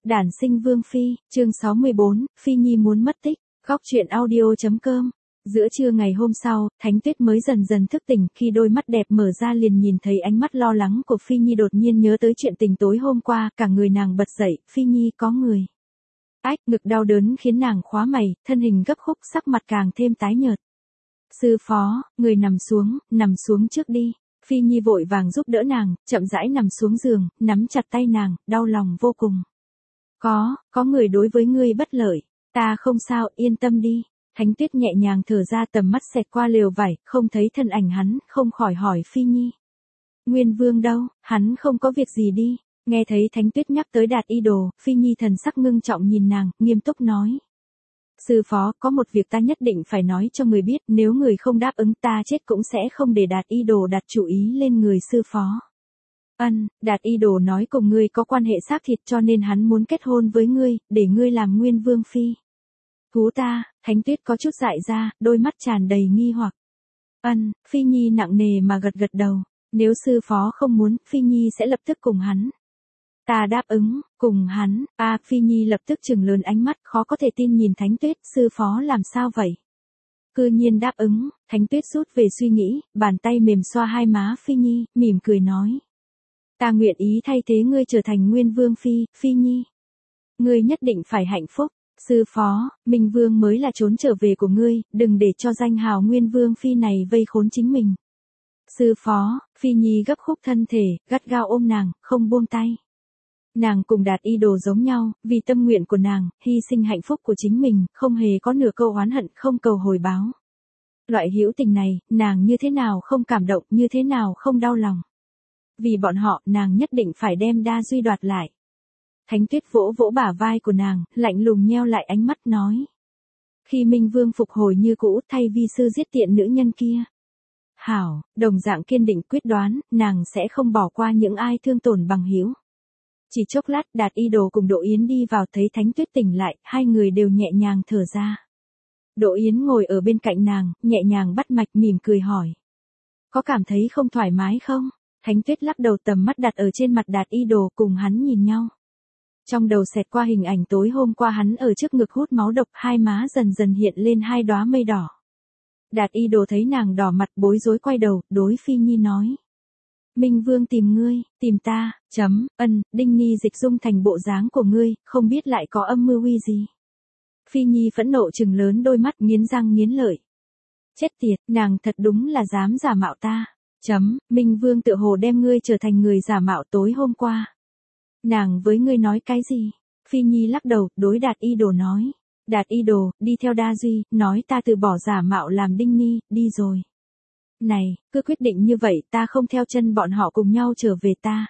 Đản sinh Vương Phi, chương 64, Phi Nhi muốn mất tích, góc truyện audio.com. Giữa trưa ngày hôm sau, Thánh Tuyết mới dần dần thức tỉnh, khi đôi mắt đẹp mở ra liền nhìn thấy ánh mắt lo lắng của Phi Nhi, đột nhiên nhớ tới chuyện tình tối hôm qua, cả người nàng bật dậy, Phi Nhi có người. Ách, ngực đau đớn khiến nàng khóa mày, thân hình gấp khúc, sắc mặt càng thêm tái nhợt. Sư phó, người nằm xuống trước đi. Phi Nhi vội vàng giúp đỡ nàng, chậm rãi nằm xuống giường, nắm chặt tay nàng, đau lòng vô cùng. Có người đối với ngươi bất lợi, ta không sao, yên tâm đi. Thánh Tuyết nhẹ nhàng thở ra, tầm mắt xẹt qua lều vải, không thấy thân ảnh hắn, không khỏi hỏi Phi Nhi. Nguyên Vương đâu, hắn không có việc gì đi. Nghe thấy Thánh Tuyết nhắc tới Đạt Y Đồ, Phi Nhi thần sắc ngưng trọng nhìn nàng, nghiêm túc nói. Sư phó, có một việc ta nhất định phải nói cho người biết, nếu người không đáp ứng ta chết cũng sẽ không để Đạt Y Đồ đặt chủ ý lên người sư phó. Đạt Y Đồ nói cùng ngươi có quan hệ xác thịt cho nên hắn muốn kết hôn với ngươi, để ngươi làm Nguyên Vương Phi. Thú ta, Thánh Tuyết có chút dại ra, đôi mắt tràn đầy nghi hoặc. Phi Nhi nặng nề mà gật đầu, nếu sư phó không muốn, Phi Nhi sẽ lập tức cùng hắn. Ta đáp ứng, cùng hắn, Phi Nhi lập tức trừng lớn ánh mắt, khó có thể tin nhìn Thánh Tuyết, sư phó làm sao vậy? Cư nhiên đáp ứng, Thánh Tuyết rút về suy nghĩ, bàn tay mềm xoa hai má Phi Nhi, mỉm cười nói. Ta nguyện ý thay thế ngươi trở thành Nguyên Vương Phi, Phi Nhi. Ngươi nhất định phải hạnh phúc, sư phó, Minh Vương mới là trốn trở về của ngươi, đừng để cho danh hào Nguyên Vương Phi này vây khốn chính mình. Sư phó, Phi Nhi gấp khúc thân thể, gắt gao ôm nàng, không buông tay. Nàng cùng Đạt Y Đồ giống nhau, vì tâm nguyện của nàng, hy sinh hạnh phúc của chính mình, không hề có nửa câu oán hận, không cầu hồi báo. Loại hữu tình này, nàng như thế nào không cảm động, như thế nào không đau lòng. Vì bọn họ, nàng nhất định phải đem Đa Duy đoạt lại. Thánh Tuyết vỗ vỗ bả vai của nàng, lạnh lùng nheo lại ánh mắt nói. Khi Minh Vương phục hồi như cũ, thay vi sư giết tiện nữ nhân kia. Hảo, đồng dạng kiên định quyết đoán, nàng sẽ không bỏ qua những ai thương tổn bằng hữu. Chỉ chốc lát, Đạt Y Đồ cùng Đỗ Yến đi vào, thấy Thánh Tuyết tỉnh lại, hai người đều nhẹ nhàng thở ra. Đỗ Yến ngồi ở bên cạnh nàng, nhẹ nhàng bắt mạch, mỉm cười hỏi. Có cảm thấy không thoải mái không? Thánh Tuyết lắc đầu, tầm mắt đặt ở trên mặt Đạt Y Đồ, cùng hắn nhìn nhau. Trong đầu xẹt qua hình ảnh tối hôm qua hắn ở trước ngực hút máu độc, hai má dần dần hiện lên hai đóa mây đỏ. Đạt Y Đồ thấy nàng đỏ mặt, bối rối quay đầu, đối Phi Nhi nói. Minh Vương tìm ngươi, tìm ta, Đinh Ni dịch dung thành bộ dáng của ngươi, không biết lại có âm mưu uy gì. Phi Nhi phẫn nộ trừng lớn đôi mắt, nghiến răng nghiến lợi. Chết tiệt, nàng thật đúng là dám giả mạo ta. Minh Vương tựa hồ đem ngươi trở thành người giả mạo tối hôm qua. Nàng với ngươi nói cái gì? Phi Nhi lắc đầu, đối Đạt Y Đồ nói. Đạt Y Đồ, đi theo Đa Duy, nói ta từ bỏ giả mạo làm Đinh Ni, đi rồi. Này, cứ quyết định như vậy, ta không theo chân bọn họ cùng nhau trở về ta.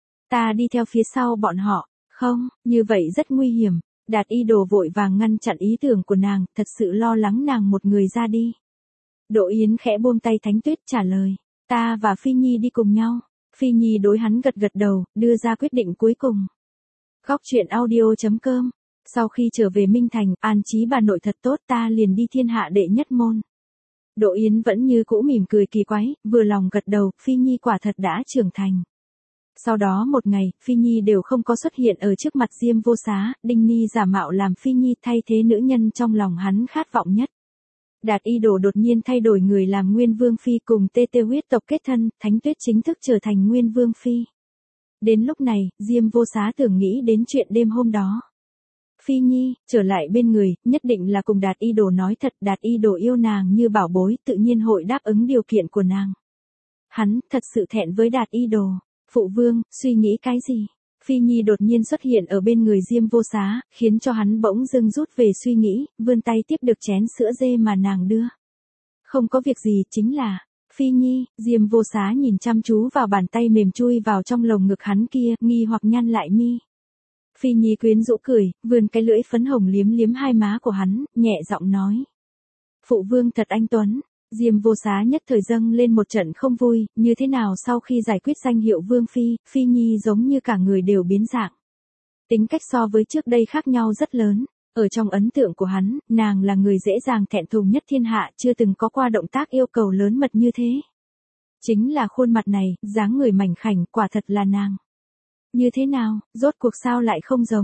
Ta đi theo phía sau bọn họ, không, như vậy rất nguy hiểm. Đạt Y Đồ vội vàng ngăn chặn ý tưởng của nàng, thật sự lo lắng nàng một người ra đi. Đỗ Yến khẽ buông tay Thánh Tuyết trả lời, ta và Phi Nhi đi cùng nhau. Phi Nhi đối hắn gật đầu, đưa ra quyết định cuối cùng. Góc truyện audio.com. Sau khi trở về Minh Thành, an trí bà nội thật tốt, ta liền đi thiên hạ đệ nhất môn. Đỗ Yến vẫn như cũ mỉm cười kỳ quái, vừa lòng gật đầu, Phi Nhi quả thật đã trưởng thành. Sau đó một ngày, Phi Nhi đều không có xuất hiện ở trước mặt Diêm Vô Xá, Đinh Ni giả mạo làm Phi Nhi thay thế nữ nhân trong lòng hắn khát vọng nhất. Đạt Y Đồ đột nhiên thay đổi người làm Nguyên Vương Phi, cùng Tê Tê huyết tộc kết thân, Thánh Tuyết chính thức trở thành Nguyên Vương Phi. Đến lúc này, Diêm Vô Xá tưởng nghĩ đến chuyện đêm hôm đó. Phi Nhi, trở lại bên người, nhất định là cùng Đạt Y Đồ nói thật, Đạt Y Đồ yêu nàng như bảo bối, tự nhiên hội đáp ứng điều kiện của nàng. Hắn, thật sự thẹn với Đạt Y Đồ. Phụ vương, suy nghĩ cái gì? Phi Nhi đột nhiên xuất hiện ở bên người Diêm Vô Xá, khiến cho hắn bỗng dưng rút về suy nghĩ, vươn tay tiếp được chén sữa dê mà nàng đưa. Không có việc gì, chính là, Phi Nhi, Diêm Vô Xá nhìn chăm chú vào bàn tay mềm chui vào trong lồng ngực hắn kia, nghi hoặc nhăn lại mi. Phi Nhi quyến rũ cười, vươn cái lưỡi phấn hồng liếm liếm hai má của hắn, nhẹ giọng nói. Phụ vương thật anh tuấn. Diêm Vô Xá nhất thời dâng lên một trận không vui, như thế nào sau khi giải quyết danh hiệu Vương Phi, Phi Nhi giống như cả người đều biến dạng. Tính cách so với trước đây khác nhau rất lớn, ở trong ấn tượng của hắn, nàng là người dễ dàng thẹn thùng nhất thiên hạ, chưa từng có qua động tác yêu cầu lớn mật như thế. Chính là khuôn mặt này, dáng người mảnh khảnh, quả thật là nàng. Như thế nào, rốt cuộc sao lại không giống?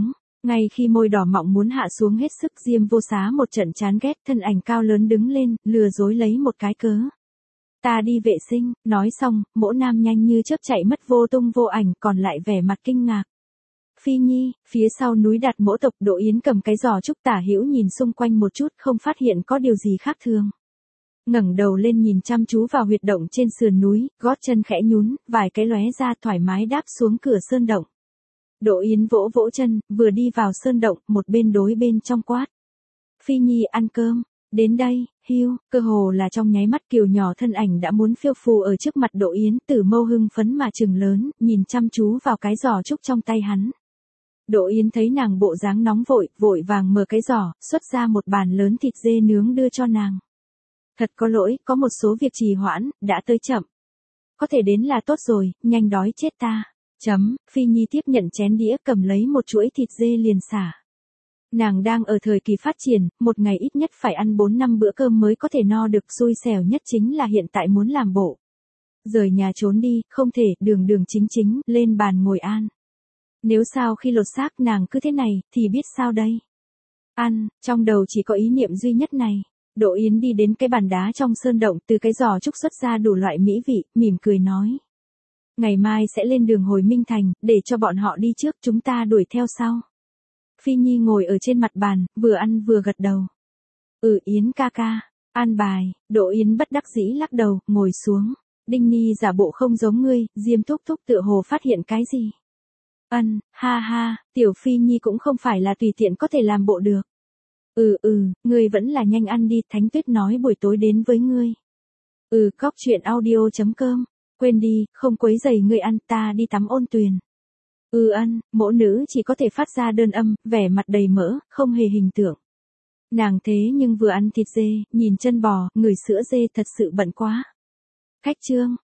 Ngay khi môi đỏ mọng muốn hạ xuống hết sức, Diêm Vô Xá một trận chán ghét, thân ảnh cao lớn đứng lên, lừa dối lấy một cái cớ. Ta đi vệ sinh, nói xong, Mỗ Nam nhanh như chớp chạy mất vô tung vô ảnh, còn lại vẻ mặt kinh ngạc. Phi Nhi, phía sau núi Đạt Mỗ tộc, Đỗ Yến cầm cái giò trúc tả hữu nhìn xung quanh một chút, không phát hiện có điều gì khác thường. Ngẩng đầu lên nhìn chăm chú vào huyệt động trên sườn núi, gót chân khẽ nhún, vài cái lóe ra thoải mái đáp xuống cửa sơn động. Đỗ Yến vỗ vỗ chân, vừa đi vào sơn động, một bên đối bên trong quát. Phi Nhi ăn cơm, đến đây, hiu, cơ hồ là trong nháy mắt Kiều nhỏ thân ảnh đã muốn phiêu phù ở trước mặt Đỗ Yến, Tử mâu hưng phấn mà trừng lớn, nhìn chăm chú vào cái giò trúc trong tay hắn. Đỗ Yến thấy nàng bộ dáng nóng vội, vội vàng mở cái giỏ, xuất ra một bàn lớn thịt dê nướng đưa cho nàng. Thật có lỗi, có một số việc trì hoãn, đã tới chậm. Có thể đến là tốt rồi, nhanh đói chết ta. Phi Nhi tiếp nhận chén đĩa, cầm lấy một chuỗi thịt dê liền xả. Nàng đang ở thời kỳ phát triển, một ngày ít nhất phải ăn 4-5 bữa cơm mới có thể no được, xui xẻo nhất chính là hiện tại muốn làm bộ. Rời nhà trốn đi, không thể, đường đường chính chính, lên bàn ngồi an. Nếu sau khi lột xác nàng cứ thế này, thì biết sao đây? Ăn, trong đầu chỉ có ý niệm duy nhất này. Đỗ Yến đi đến cái bàn đá trong sơn động, từ cái giò trúc xuất ra đủ loại mỹ vị, mỉm cười nói. Ngày mai sẽ lên đường hồi Minh Thành, để cho bọn họ đi trước, chúng ta đuổi theo sau. Phi Nhi ngồi ở trên mặt bàn, vừa ăn vừa gật đầu. Yến ca ca, an bài. Đỗ Yến bất đắc dĩ lắc đầu, ngồi xuống. Đinh Ni giả bộ không giống ngươi, Diêm thúc thúc tựa hồ phát hiện cái gì. Ha ha, tiểu Phi Nhi cũng không phải là tùy tiện có thể làm bộ được. Ngươi vẫn là nhanh ăn đi, Thánh Tuyết nói buổi tối đến với ngươi. Cóc truyện audio.com, quên đi, không quấy rầy ngươi ăn, ta đi tắm ôn tuyền. Mỗ nữ chỉ có thể phát ra đơn âm, vẻ mặt đầy mỡ, không hề hình tượng. Nàng thế nhưng vừa ăn thịt dê, nhìn chân bò, ngửi sữa dê thật sự bận quá. Khách trương,